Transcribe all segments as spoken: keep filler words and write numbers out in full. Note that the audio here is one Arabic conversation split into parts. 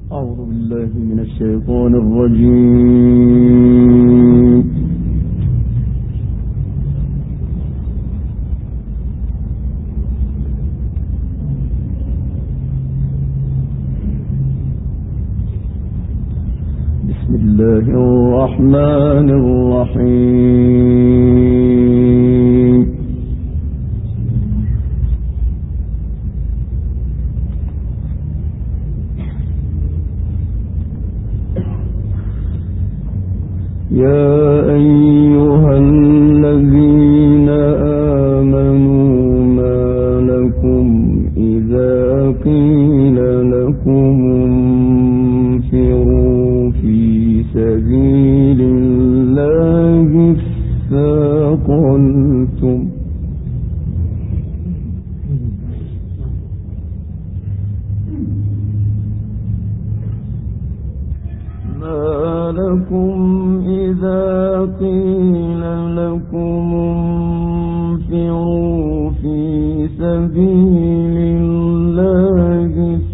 أعوذ بالله من الشيطان الرجيم. بسم الله الرحمن الرحيم. يا أيها الذين آمنوا ما لكم إذا قيل لكم انفروا في سبيل الله اثاقلتم ما لكم إذا قيل لكم انفروا في سبيل الله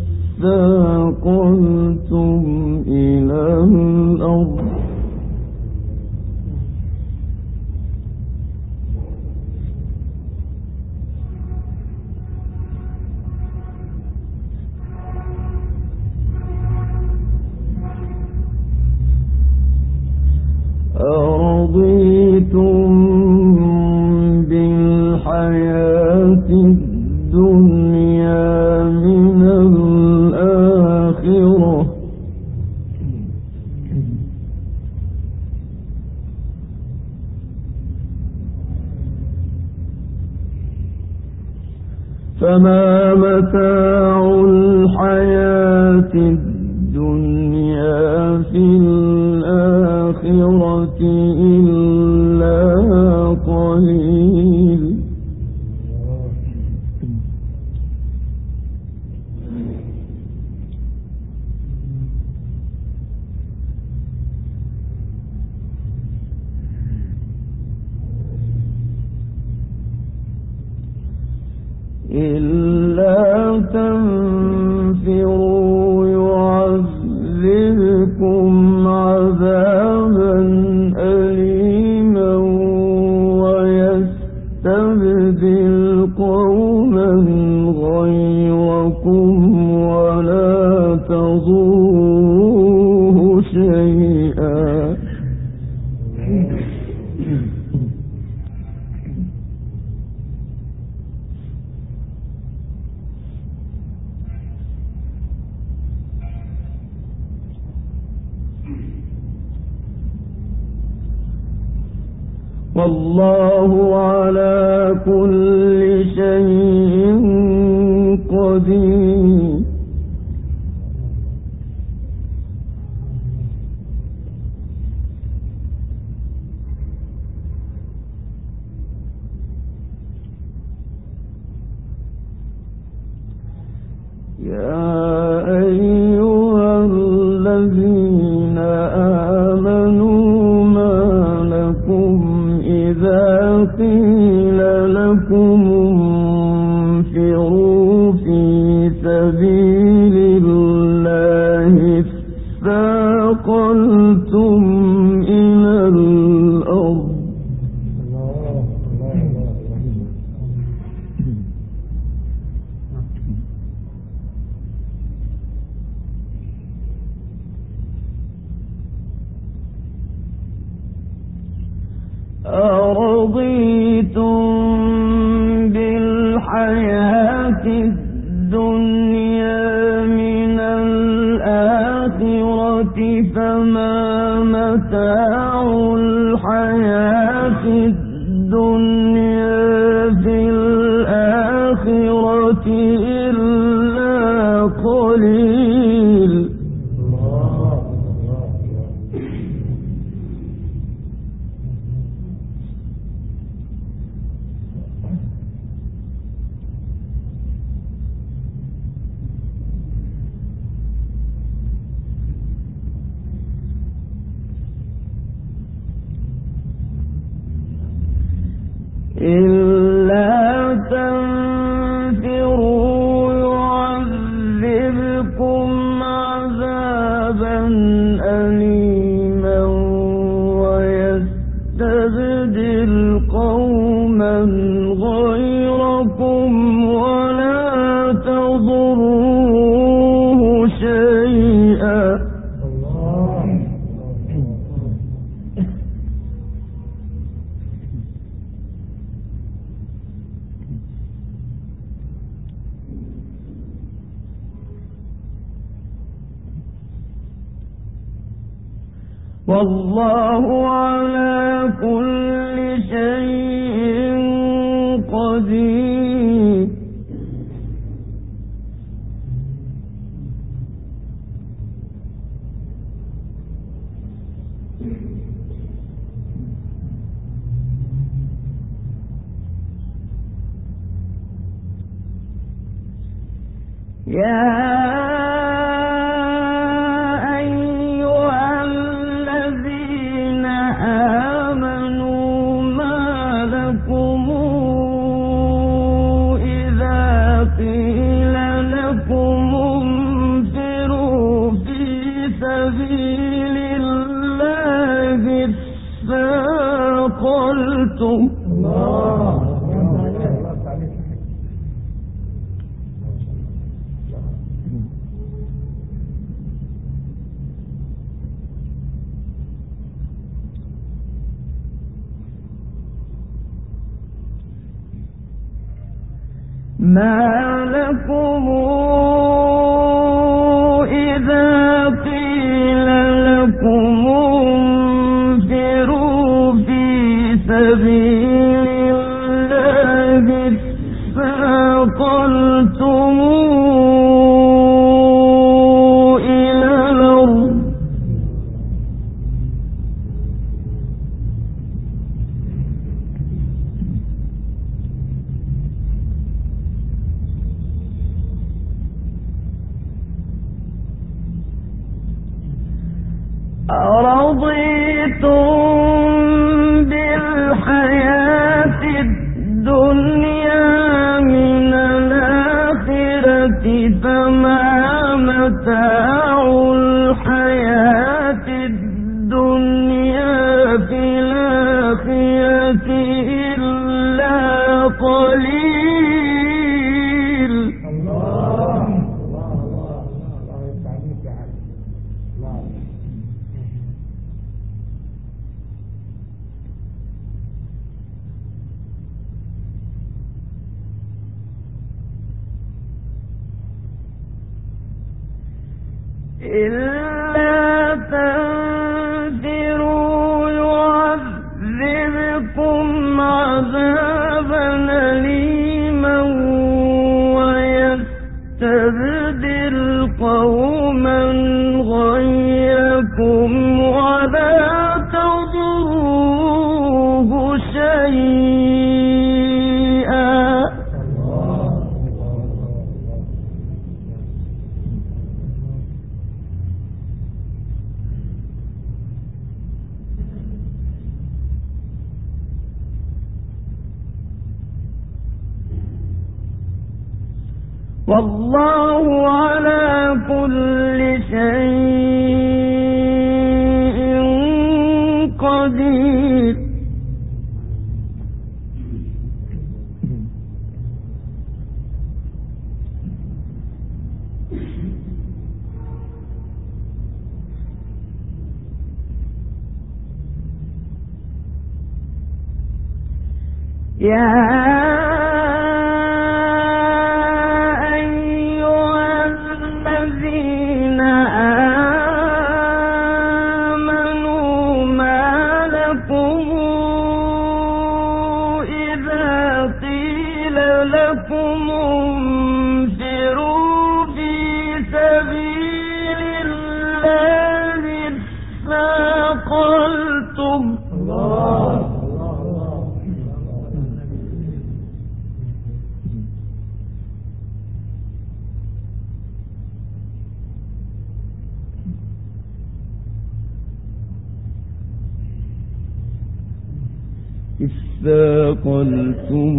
اثاقلتم إلى الأرض أرضيتم بالحياة الدنيا من الآخرة فما متاع الحياة الدنيا في الآخرة إلا قليل إلا تنفروا يعذبكم عذابا أليما ويستبدل قوما غيركم ولا تضروه شيئا والله على كل شيء قدير يا أيها الذين آمنوا ما لكم إذا قيل لكم انفروا في سبيل الله اثاقلتم إلى الأرض أرضيتم بالحياة الدنيا من الآخرة فما متاع الحياة الدنيا في الآخرة إلا قليل والله على كل شيء قدير. يا ما لكم إذا قيل لكم انفروا في سبيل الله اثاقلتم إلى الأرض أرضيتم بالحياة الدنيا من الآخرة فما متاع الحياة الدنيا في الآخرة إلا قليل. الله الله الله الله يسعدك يا الله. إلا تنفروا يعذبكم عذابا أليما ويستبدل قوما غيركم ولا تضروه شيئا. والله على كل شيء قدير. يا اثاقلتم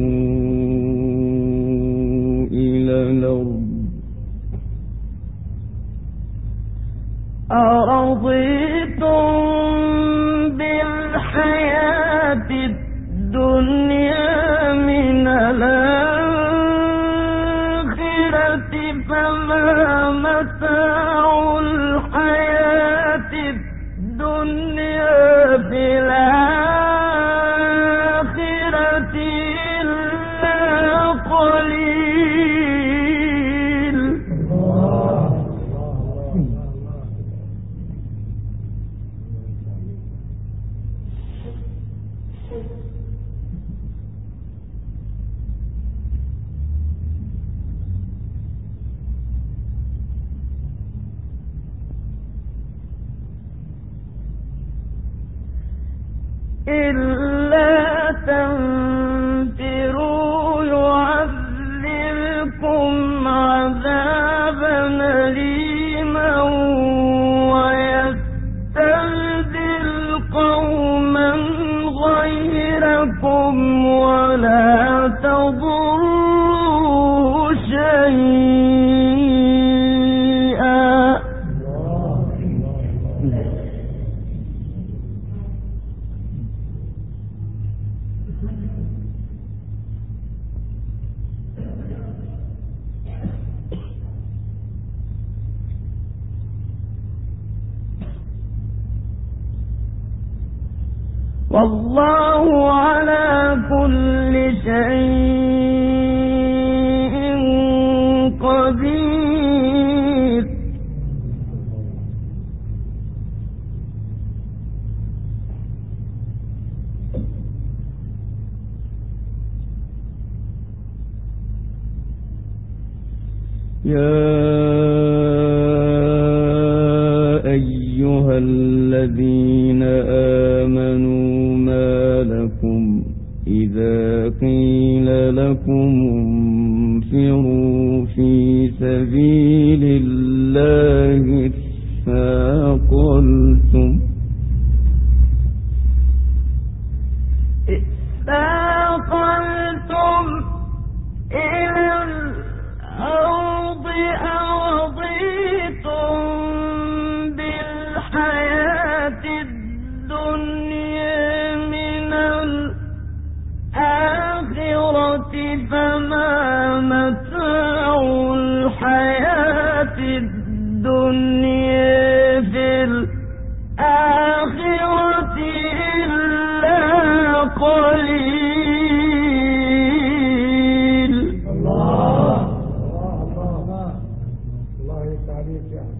إلى الأرض أرضيتم بالحياة الدنيا من الآخرة فما متاع الحياة الدنيا في الآخرة قليل. إلا تنفروا يعذبكم عذابا أليما ويستبدل قوما غيركم ولا تضروه شيئا. والله على كل شيء قدير. يا أيها الذين آمنوا إذا قيل لكم انفروا في سبيل الله اثاقلتم اثاقلتم إلى الأرض أرضيتم بالحياة الدنيا من الآخرة فما متاع الحياة الدنيا في الآخرة إلا قليل. الله الله الله الله يسعدك يا الله.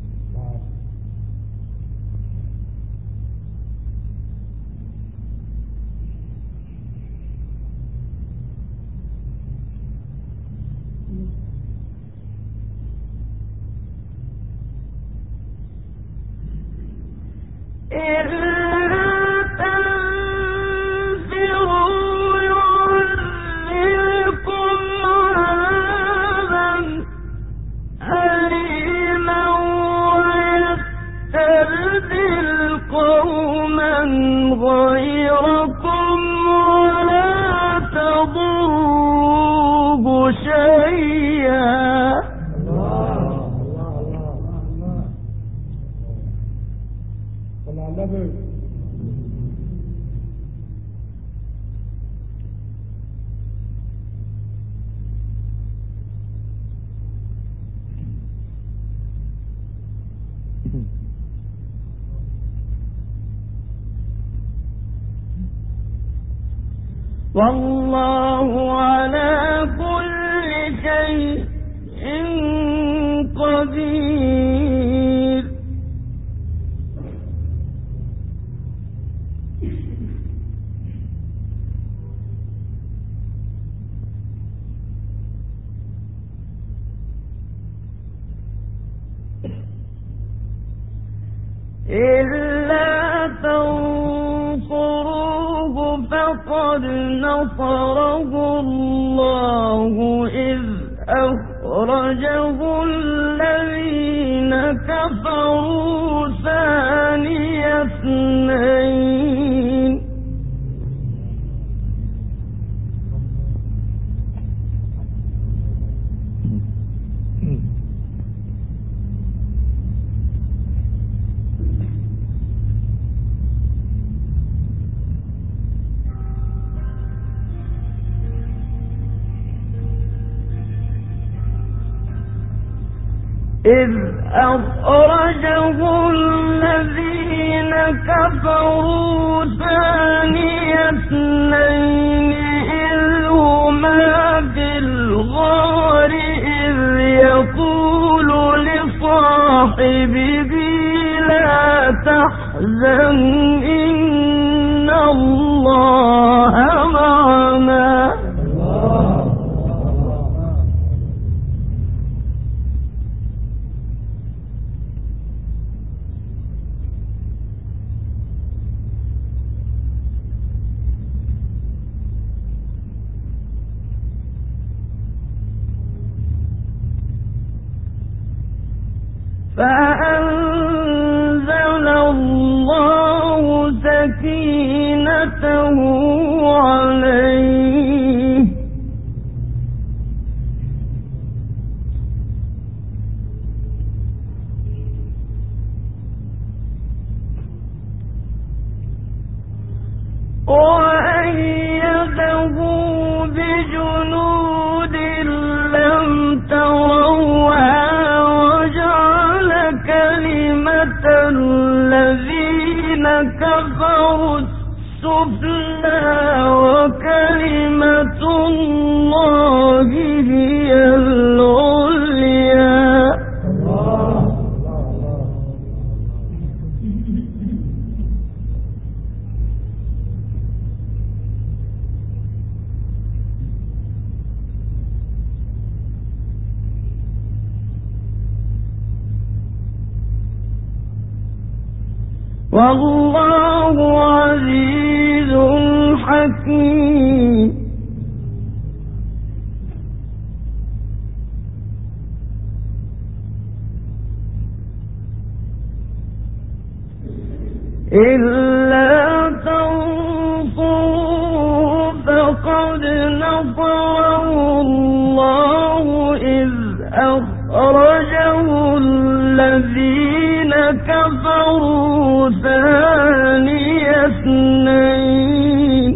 غيركم ولا تضروه شيئا. الله الله الله الله صلى على النبي. والله على كل شيء قدير. إلا تنصروه فقد نصره الله إذ أخرجه الذين كفروا ثاني اثنين إذ أخرجه الذين كفروا ثاني اثنين إذ هما في الغار إذ يقول لصاحبه لا تحزن إن الله معنا. فأنزل الله سكينته عليه وأيده بجنود لم تروها وجعل كلمة الذين كفروا السفلى وكلمة الله هي العليا. والله عزيز حكيم. إلا تنصروا فقد نصره الله إذ أخرجه الذين كفروا ثاني اثنين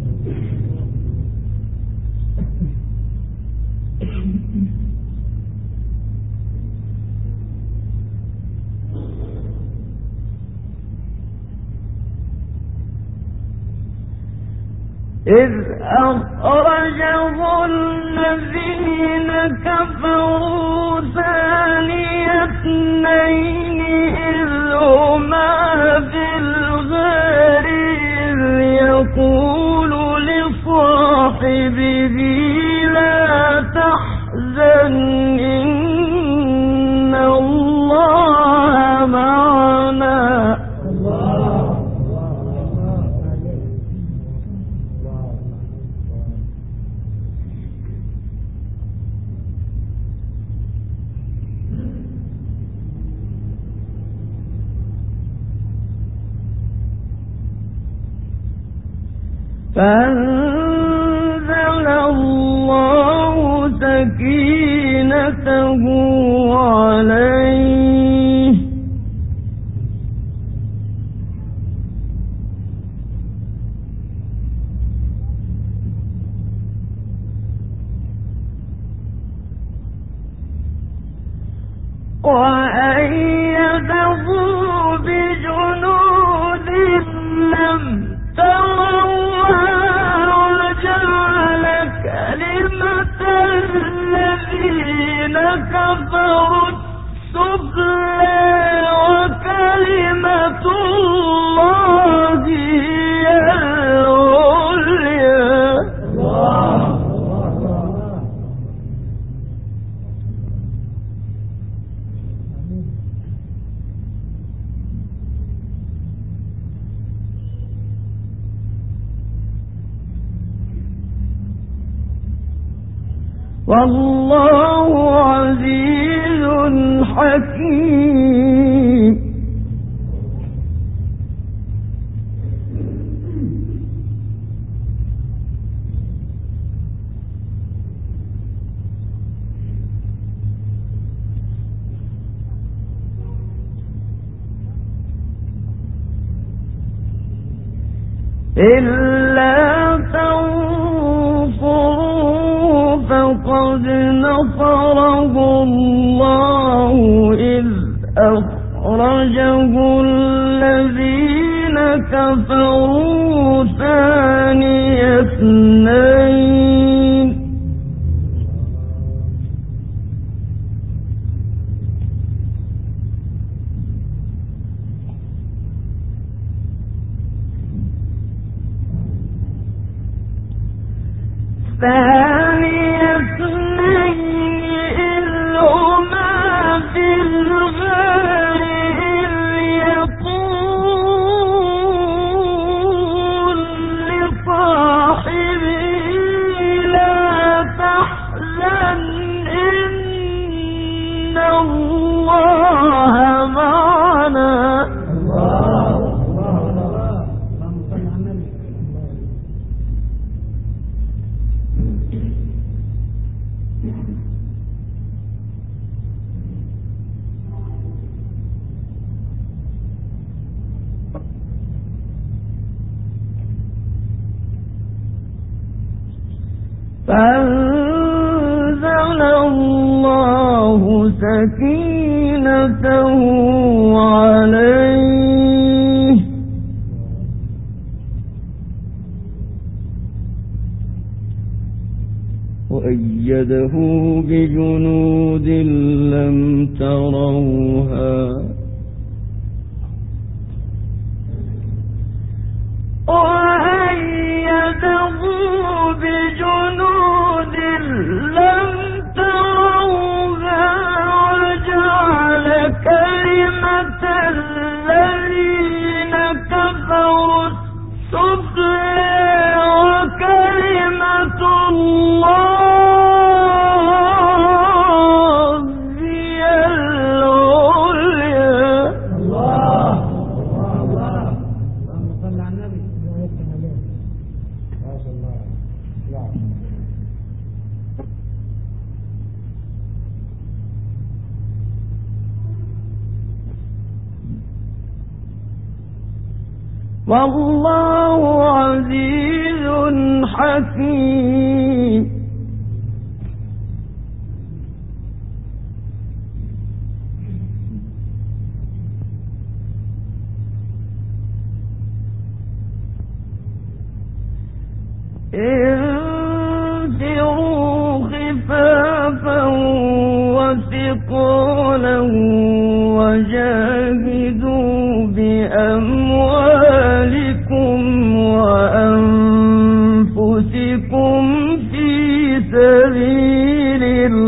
إذ أخرجه الذين كفروا ثاني اثنين إذ هما في الغار إذ يقول لصاحبه لا تحزن إن الله معنا. فأنزل الله سكينته عليه وأيده بجنود لم تروها وجعل كلمة الذين كفروا السفلى وكلمة الله هي العليا. والله عزيز حكيم. إلا تنصروا فقد نصره الله إذ أخرجه الذين كفروا ثاني اثنين ثاني اثنين إذ هما في الغار إذ يقول لصاحبه سكينته عليه وأيده بجنود لم تروها وأيده بجنود لم تروها وجعل كلمة الذين كفروا السفلى وكلمة الله هي العليا. الله الله اللهم صل على النبي. ما شاء الله. نعم. والله عزيز حكيم. انفروا خفافا وثقالا وجاهدوا بأموالكم وأنفسكم في سبيل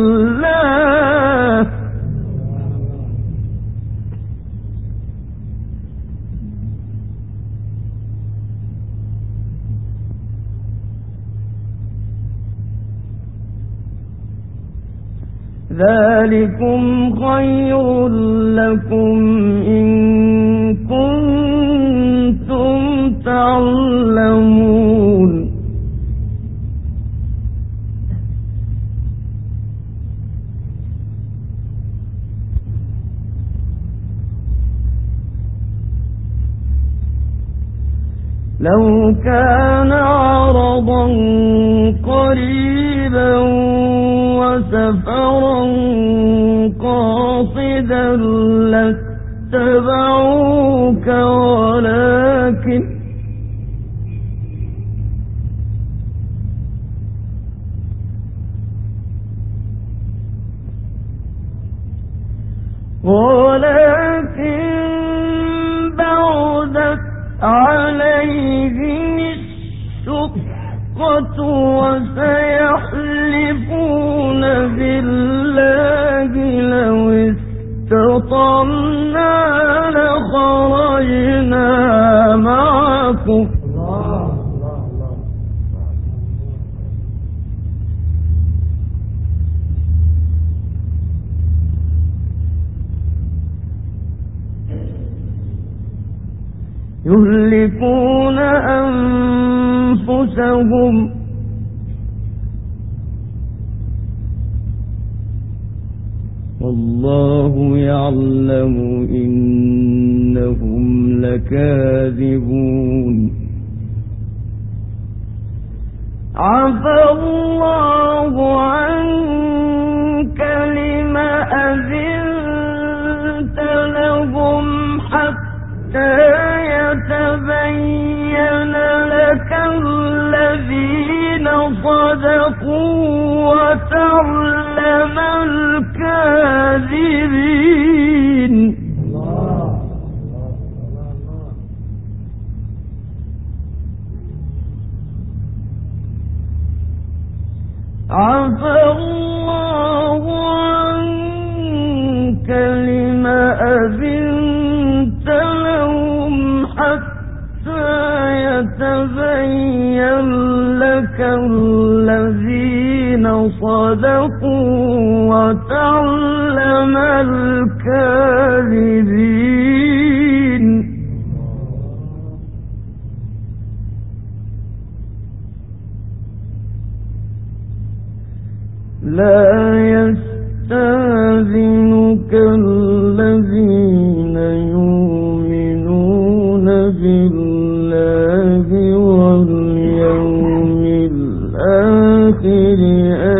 الله ذلكم خير لكم إن كنتم تعلمون. لو كان عرضا قريبا وسفرا قاصدا لاتبعوك ولكن ولكن بعدت عليهم الشقة وسيحلفون بالله لو استطعنا لخرجنا معكم الله الله الله. يهلكون أنفسهم والله يعلم إنهم لكاذبون. عفى الله عنك لم أذنت لهم حتى يتبين لك الذين صدقوا وتعلم الكاذبين. الله الله الله. عفى الله عنك لم أذنت لهم حتى يتبين لك الذين صدقوا وتعلم الكاذبين. لا يستأذنك الذين يؤمنون بالله واليوم الآخر